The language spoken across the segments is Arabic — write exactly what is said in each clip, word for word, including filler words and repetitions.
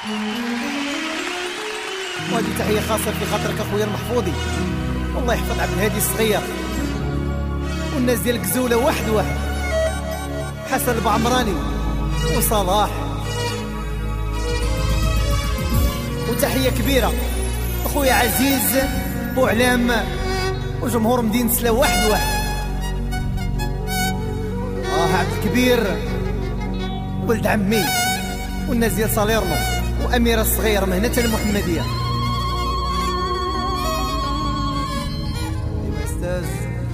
وهذه تحية خاصة في خاطرك اخويا المحفوظي، والله يحفظ عبد الهادي الصغير والناس ديال الكزولة واحد واحد، حسن البعمراني وصلاح. وتحية كبيرة اخويا عزيز بوعلام وجمهور مدينة سلا واحد واحد. اه عبد الكبير ولد عمي والناس ديال صاليرنو وأميرة الصغير مهنة المحمدية. ايوا استاذ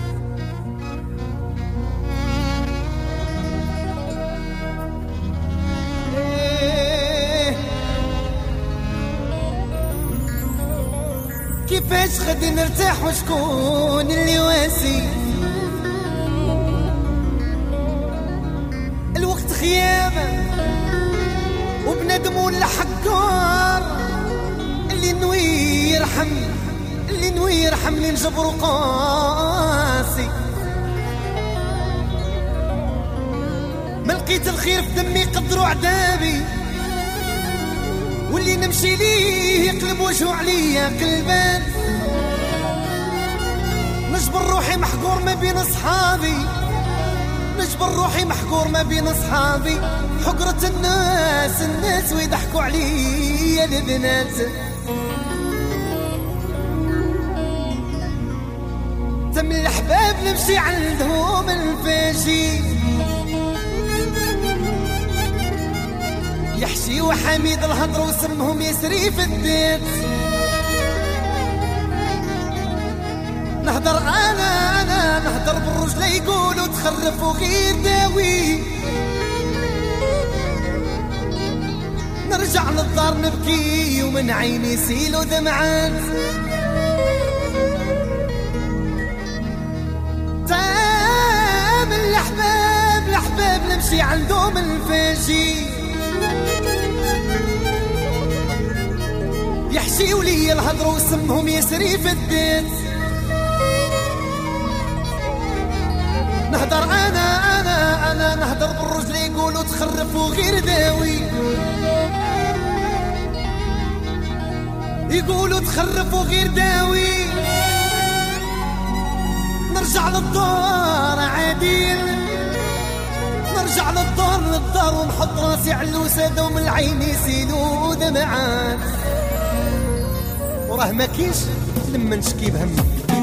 كيفاش غادي نرتاح وشكون اللي واسي؟ الوقت خيابة وبنادم ولا حكار، اللي نوي يرحم اللي نوي يرحم اللي نجبر قاسي. ما لقيت الخير في دمي قدروا عذابي، واللي نمشي ليه يقلب وجهه عليا قلبان. نجبر روحي محقور ما بين اصحابي، نجبر روحي محقور ما بين اصحابي. حقرة الناس الناس ويضحكوا عليا البنات. تم الاحباب نمشي عندهم الفاشي، يحشي وحميد الهضر وسمهم يسري في الديت. نهضر انا انا نهضر بالرجل يقولوا تخرفوا غير داوي. نرجع للدار نبكي ومن عيني سيلو دمعات. تام الاحباب الاحباب نمشي عندهم الفاشي، يحشيوا لي الهضر وسمهم يسري في الديت. نهضر انا انا انا نهضر بالرجل يقولوا تخرفوا غير داوي، يقولوا تخرفوا غير داوي. نرجع للدار عاديل، نرجع للدار للدار ونحط راسي على الوسادة ومن العين يسيلوا دمعات. وراه ما كاينش لما نشكي بهمك.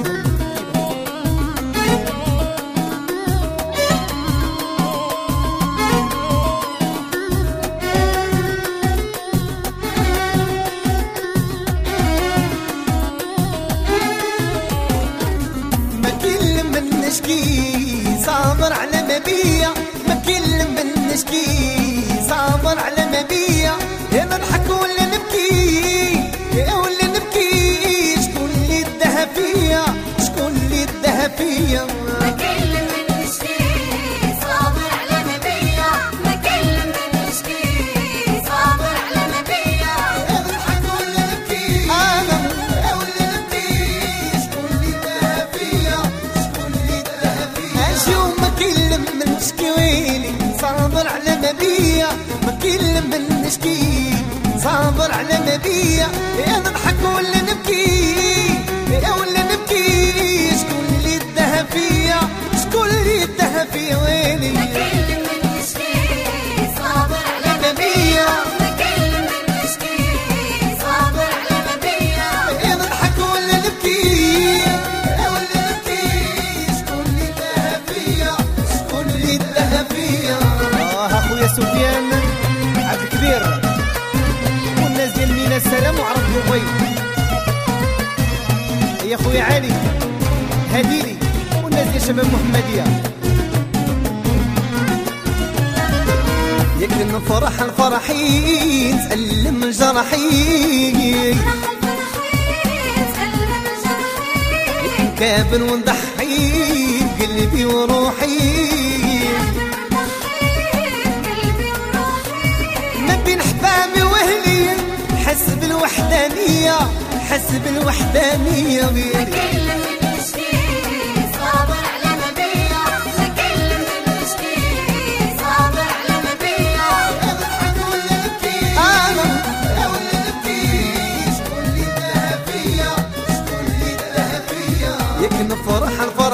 ما كل من نشكي صابر على ما بيا، ما كل من نشكي صابر على ما بيا. يا نضحك ولا نبكي ولا نبكي، شكون اللي ادها فيا شكون اللي ادها فيا. ما كل من نشكي صابر على ما بيا، ما كل من نشكي صابر على ما بيا. يا نضحك ولا نبكي انا ولا نبكي، شكون اللي ادها فيا شكون اللي ادها فيا. اجي وما كل من نشكي ويلي صابر على ما بيا، ما كل من نشكي صابر على ما بيا. يا نضحك ولا نبكي يا ولا نبكي، شكون اللي ادها فيا شكون اللي ادها فيا ويلي. ما كل من نشكي صابر على ما بيا، ما كل من نشكي صابر على ما بيا. يا نضحك ولا نبكي يا ولا نبكي، شكون اللي ادها فيا شكون اللي ادها فيا. اه اخويا سفيان عبد الكبير والناس ديال مينا السلام وعرب دبي. يا خويا علي هديلي والناس ديال شباب محمديه. يكن الفرح الفرحين تألم جرحين، كابن ونضحي بقلبي وروحي. ما بين حبابي واهلي حس بالوحدانية حس بالوحدانية. ما كل من نشكي صابر على ما بيا، ما كل من نشكي صابر على ما بيا. اضحك ولا نبكي انا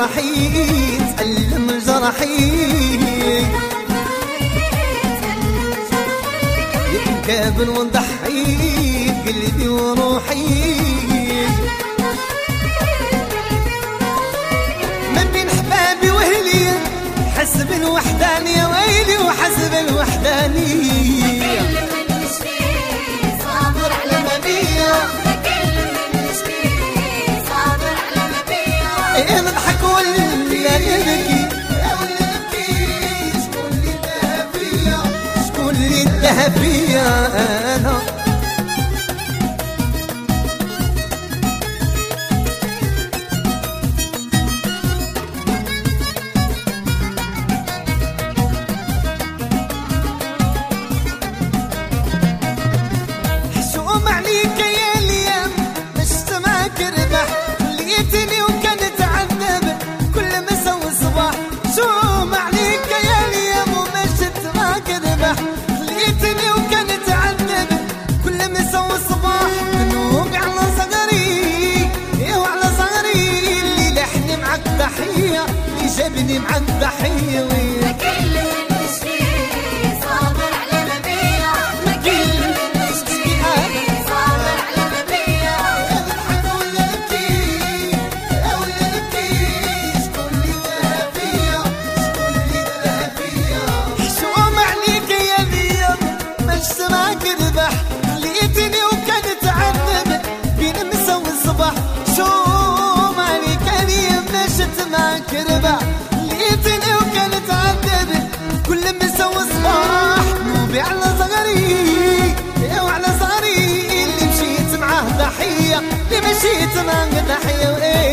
جرحي تألم جرحي يتقابل ونضحي بقلبي وروحي من بين حبابي واهلي حسب الوحدانية ويلي وحسب الوحدانية صابر على ما بيا بكلم من نشكي صابر على ما بيا ايه نضحك ولا نبكي ولا نبكي شكون اللي انتهى فيا شكون اللي انتهى فيا انا ضحية جابني مع الضحية بكلم من نشكي صابر على ما بيا بكلم من نشكي صابر على ما بيا نضحك ولا نبكي ولا نبكي شكون اللي انتهى فيا شكون اللي انتهى فيا حشوم عليك يا ليا مش سمعك ذبح خليتني وكنت عذب بين مسا والصباح شوم عليك يا مشت معك ربع لقيتني وكانت عذبت كل مسا وصباح نوبي على صغري وعلى صغري اللي مشيت معاه ضحية اللي مشيت معاه ضحية